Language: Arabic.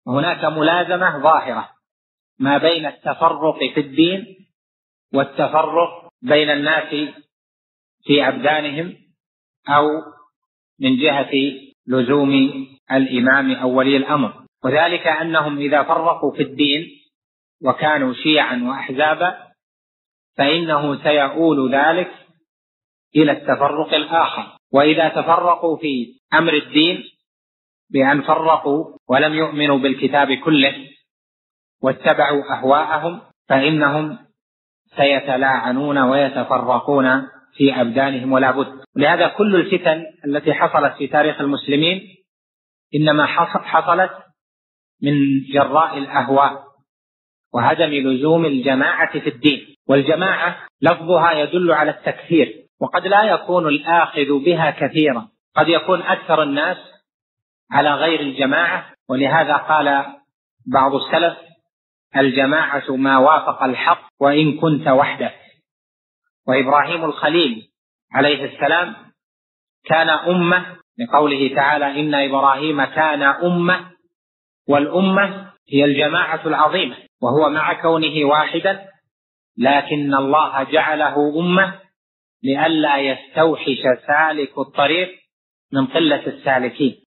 وهناك ملازمة ظاهرة ما بين التفرق في الدين والتفرق بين الناس في أبدانهم أو من جهة لزوم الإمام أو ولي الأمر، وذلك أنهم إذا فرقوا في الدين وكانوا شيعا وأحزابا فإنه سيؤول ذلك إلى التفرق الآخر. وإذا تفرقوا في أمر الدين بأن فرقوا ولم يؤمنوا بالكتاب كله واتبعوا أهواءهم فإنهم سيتلاعنون ويتفرقون في أبدانهم ولا بد. لهذا كل الفتن التي حصلت في تاريخ المسلمين إنما حصلت من جراء الأهواء وعدم لزوم الجماعة في الدين. والجماعة لفظها يدل على التكثير، وقد لا يكون الآخذ بها كثيرا، قد يكون أكثر الناس على غير الجماعة. ولهذا قال بعض السلف: الجماعة ما وافق الحق وإن كنت وحدك. وإبراهيم الخليل عليه السلام كان أمة، لقوله تعالى: إن إبراهيم كان أمة، والأمة هي الجماعة العظيمة، وهو مع كونه واحدا لكن الله جعله أمة لئلا يستوحش سالك الطريق من قلة السالكين.